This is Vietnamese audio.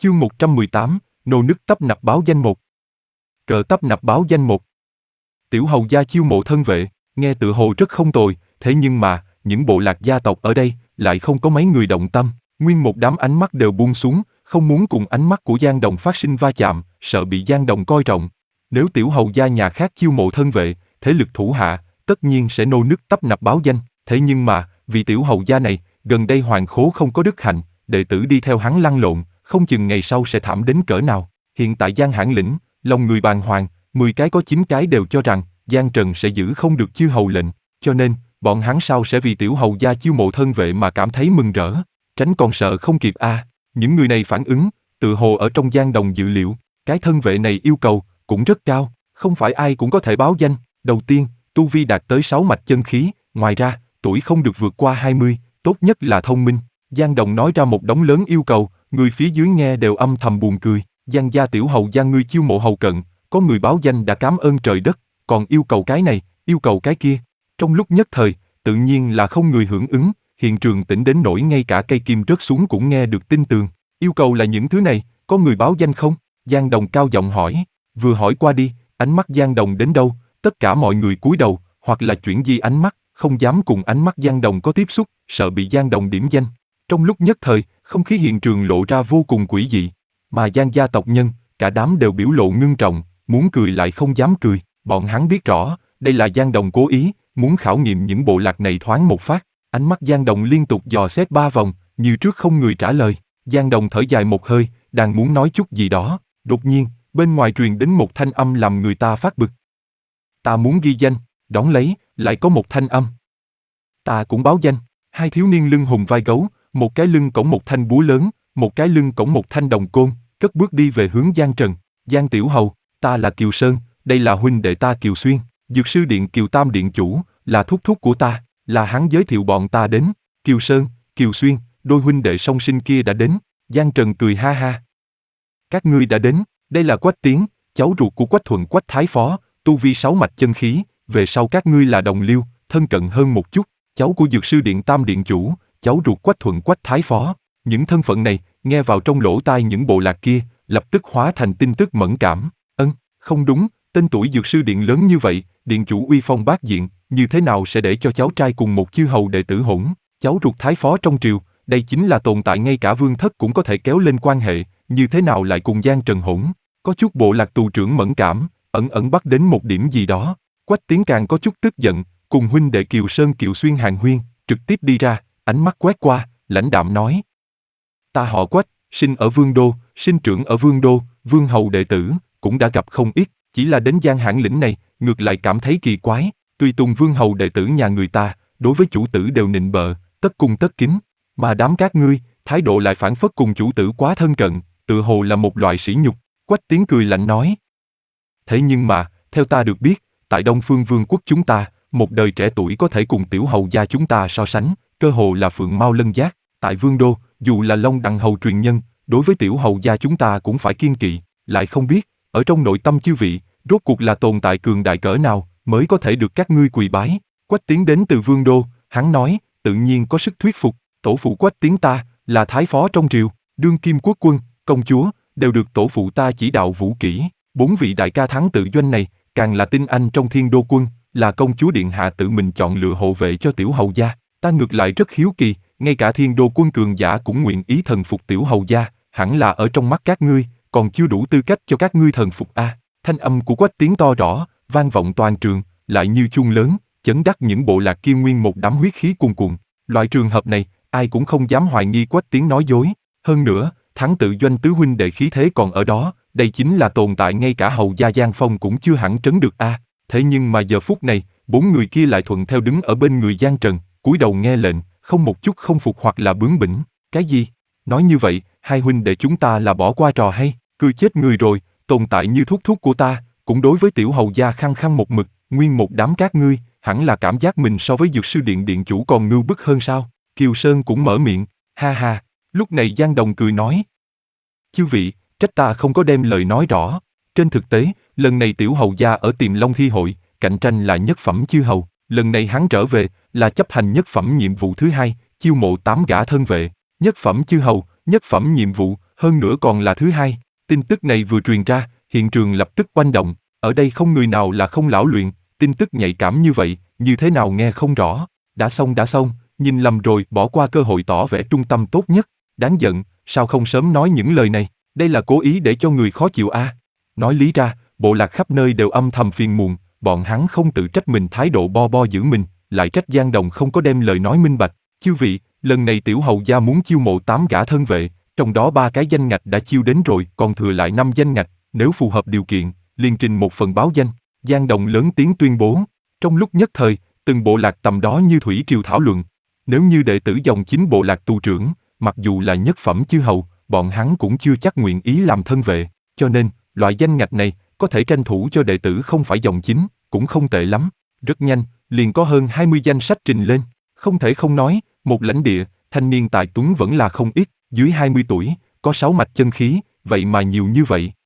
Chương 118, nô nức tấp nập báo danh một. Cờ tấp nập báo danh một. Tiểu hầu gia chiêu mộ thân vệ, nghe tự hồ rất không tồi, thế nhưng mà, những bộ lạc gia tộc ở đây, lại không có mấy người động tâm, nguyên một đám ánh mắt đều buông xuống, không muốn cùng ánh mắt của Giang Đồng phát sinh va chạm, sợ bị Giang Đồng coi trọng. Nếu tiểu hầu gia nhà khác chiêu mộ thân vệ, thế lực thủ hạ, tất nhiên sẽ nô nức tấp nập báo danh, thế nhưng mà, vì tiểu hầu gia này, gần đây Hoàng Khố không có đức hạnh, đệ tử đi theo hắn lăn lộn, không chừng ngày sau sẽ thảm đến cỡ nào. Hiện tại Giang Hãn Lĩnh, lòng người bàng hoàng, 10 cái có 9 cái đều cho rằng Giang Trần sẽ giữ không được chư hầu lệnh, cho nên bọn hắn sao sẽ vì tiểu hầu gia chiêu mộ thân vệ mà cảm thấy mừng rỡ, tránh còn sợ không kịp a. Những người này phản ứng, tự hồ ở trong Giang Đồng dự liệu, cái thân vệ này yêu cầu cũng rất cao, không phải ai cũng có thể báo danh. Đầu tiên, tu vi đạt tới 6 mạch chân khí, ngoài ra, tuổi không được vượt qua 20, tốt nhất là thông minh. Giang Đồng nói ra một đống lớn yêu cầu, người phía dưới nghe đều âm thầm buồn cười. Giang gia tiểu hầu gia ngươi chiêu mộ hầu cận, có người báo danh đã cảm ơn trời đất, còn yêu cầu cái này, yêu cầu cái kia. Trong lúc nhất thời, tự nhiên là không người hưởng ứng, hiện trường tĩnh đến nỗi ngay cả cây kim rớt xuống cũng nghe được tin tường. Yêu cầu là những thứ này, có người báo danh không? Giang Đồng cao giọng hỏi, vừa hỏi qua đi, ánh mắt Giang Đồng đến đâu, tất cả mọi người cúi đầu, hoặc là chuyển di ánh mắt, không dám cùng ánh mắt Giang Đồng có tiếp xúc, sợ bị Giang Đồng điểm danh. Trong lúc nhất thời, không khí hiện trường lộ ra vô cùng quỷ dị, mà Giang gia tộc nhân, cả đám đều biểu lộ ngưng trọng, muốn cười lại không dám cười, bọn hắn biết rõ, đây là Giang Đồng cố ý, muốn khảo nghiệm những bộ lạc này thoáng một phát. Ánh mắt Giang Đồng liên tục dò xét 3 vòng, như trước không người trả lời. Giang Đồng thở dài một hơi, đang muốn nói chút gì đó, đột nhiên, bên ngoài truyền đến một thanh âm làm người ta phát bực. Ta muốn ghi danh, đón lấy, lại có một thanh âm. Ta cũng báo danh. Hai thiếu niên lưng hùm vai gấu, một cái lưng cõng một thanh búa lớn, một cái lưng cõng một thanh đồng côn, cất bước đi về hướng Giang Trần. Giang tiểu hầu, ta là Kiều Sơn, đây là huynh đệ ta Kiều Xuyên, dược sư điện Kiều Tam điện chủ, là thúc thúc của ta, là hắn giới thiệu bọn ta đến. Kiều Sơn, Kiều Xuyên, đôi huynh đệ song sinh kia đã đến. Giang Trần cười ha ha. Các ngươi đã đến, đây là Quách Tiến, cháu ruột của Quách Thuận Quách Thái Phó, tu vi 6 mạch chân khí, về sau các ngươi là đồng liêu, thân cận hơn một chút, cháu của dược sư điện Tam điện chủ, cháu ruột Quách Thuận Quách Thái Phó. Những thân phận này, nghe vào trong lỗ tai những bộ lạc kia, lập tức hóa thành tin tức mẫn cảm. Không đúng, tên tuổi dược sư điện lớn như vậy, điện chủ uy phong bát diện, như thế nào sẽ để cho cháu trai cùng một chư hầu đệ tử hỗn, cháu ruột Thái Phó trong triều, đây chính là tồn tại ngay cả vương thất cũng có thể kéo lên quan hệ, như thế nào lại cùng Giang Trần hỗn. Có chút bộ lạc tù trưởng mẫn cảm, ẩn ẩn bắt đến một điểm gì đó. Quách Tiến càng có chút tức giận, cùng huynh đệ Kiều Sơn Kiều Xuyên hàng huyên, trực tiếp đi ra, ánh mắt quét qua, lãnh đạm nói. Ta họ Quách, sinh ở Vương Đô, sinh trưởng ở Vương Đô, vương hầu đệ tử, cũng đã gặp không ít, chỉ là đến Giang Hãn Lĩnh này, ngược lại cảm thấy kỳ quái, tùy tùng vương hầu đệ tử nhà người ta, đối với chủ tử đều nịnh bợ, tất cung tất kính, mà đám các ngươi, thái độ lại phản phất cùng chủ tử quá thân cận, tự hồ là một loại sỉ nhục. Quách Tiến cười lạnh nói. Thế nhưng mà, theo ta được biết, tại Đông Phương Vương quốc chúng ta, một đời trẻ tuổi có thể cùng tiểu hầu gia chúng ta so sánh, cơ hồ là phượng mao lân giác. Tại Vương Đô, dù là Long Đằng hầu truyền nhân, đối với tiểu hầu gia chúng ta cũng phải kiêng kỵ, lại không biết, ở trong nội tâm chư vị, rốt cuộc là tồn tại cường đại cỡ nào, mới có thể được các ngươi quỳ bái. Quách Tiến đến từ Vương Đô, hắn nói, tự nhiên có sức thuyết phục, tổ phụ Quách Tiến ta, là thái phó trong triều, đương kim quốc quân, công chúa, đều được tổ phụ ta chỉ đạo vũ kỹ, 4 vị đại ca thắng tự doanh này, càng là tinh anh trong Thiên Đô quân, là công chúa điện hạ tự mình chọn lựa hộ vệ cho tiểu hầu gia, ta ngược lại rất hiếu kỳ, ngay cả Thiên Đô quân cường giả cũng nguyện ý thần phục tiểu hầu gia, hẳn là ở trong mắt các ngươi, còn chưa đủ tư cách cho các ngươi thần phục a. Thanh âm của Quách Tiến to rõ, vang vọng toàn trường, lại như chuông lớn, chấn đắc những bộ lạc kia nguyên một đám huyết khí cuồn cuộn. Loại trường hợp này, ai cũng không dám hoài nghi Quách Tiến nói dối. Hơn nữa, thắng tự doanh tứ huynh đệ khí thế còn ở đó, đây chính là tồn tại ngay cả hầu gia Giang Phong cũng chưa hẳn trấn được a. Thế nhưng mà giờ phút này, 4 người kia lại thuận theo đứng ở bên người Giang Trần, cúi đầu nghe lệnh, không một chút không phục hoặc là bướng bỉnh. Cái gì? Nói như vậy, hai huynh đệ chúng ta là bỏ qua trò hay? Cười chết người rồi, tồn tại như thúc thúc của ta, cũng đối với tiểu hầu gia khăng khăng một mực, nguyên một đám các ngươi, hẳn là cảm giác mình so với dược sư điện điện chủ còn ngưu bức hơn sao? Kiều Sơn cũng mở miệng, ha ha. Lúc này Giang Đồng cười nói. Chư vị, trách ta không có đem lời nói rõ. Trên thực tế, lần này tiểu hầu gia ở Tiềm Long thi hội, cạnh tranh là nhất phẩm chư hầu. Lần này hắn trở về, là chấp hành nhất phẩm nhiệm vụ thứ 2, chiêu mộ 8 gã thân vệ. Nhất phẩm chư hầu, nhất phẩm nhiệm vụ, hơn nữa còn là thứ hai. Tin tức này vừa truyền ra, hiện trường lập tức oanh động, ở đây không người nào là không lão luyện, tin tức nhạy cảm như vậy, như thế nào nghe không rõ. Đã xong, nhìn lầm rồi, bỏ qua cơ hội tỏ vẻ trung tâm tốt nhất. Đáng giận, sao không sớm nói những lời này, đây là cố ý để cho người khó chịu à. Nói lý ra, bộ lạc khắp nơi đều âm thầm phiền muộn, bọn hắn không tự trách mình thái độ bo bo giữ mình, lại trách Giang Đồng không có đem lời nói minh bạch. Chư vị, lần này tiểu hầu gia muốn chiêu mộ 8 gã thân vệ, trong đó 3 cái danh ngạch đã chiêu đến rồi, còn thừa lại 5 danh ngạch, nếu phù hợp điều kiện, liền trình một phần báo danh. Giang Đồng lớn tiếng tuyên bố. Trong lúc nhất thời, từng bộ lạc tầm đó như thủy triều thảo luận. Nếu như đệ tử dòng chính bộ lạc tù trưởng, mặc dù là nhất phẩm chư hầu, bọn hắn cũng chưa chắc nguyện ý làm thân vệ, cho nên, loại danh ngạch này, có thể tranh thủ cho đệ tử không phải dòng chính, cũng không tệ lắm. Rất nhanh, liền có hơn 20 danh sách trình lên. Không thể không nói, một lãnh địa, thanh niên tài tuấn vẫn là không ít, dưới 20 tuổi, có 6 mạch chân khí, vậy mà nhiều như vậy.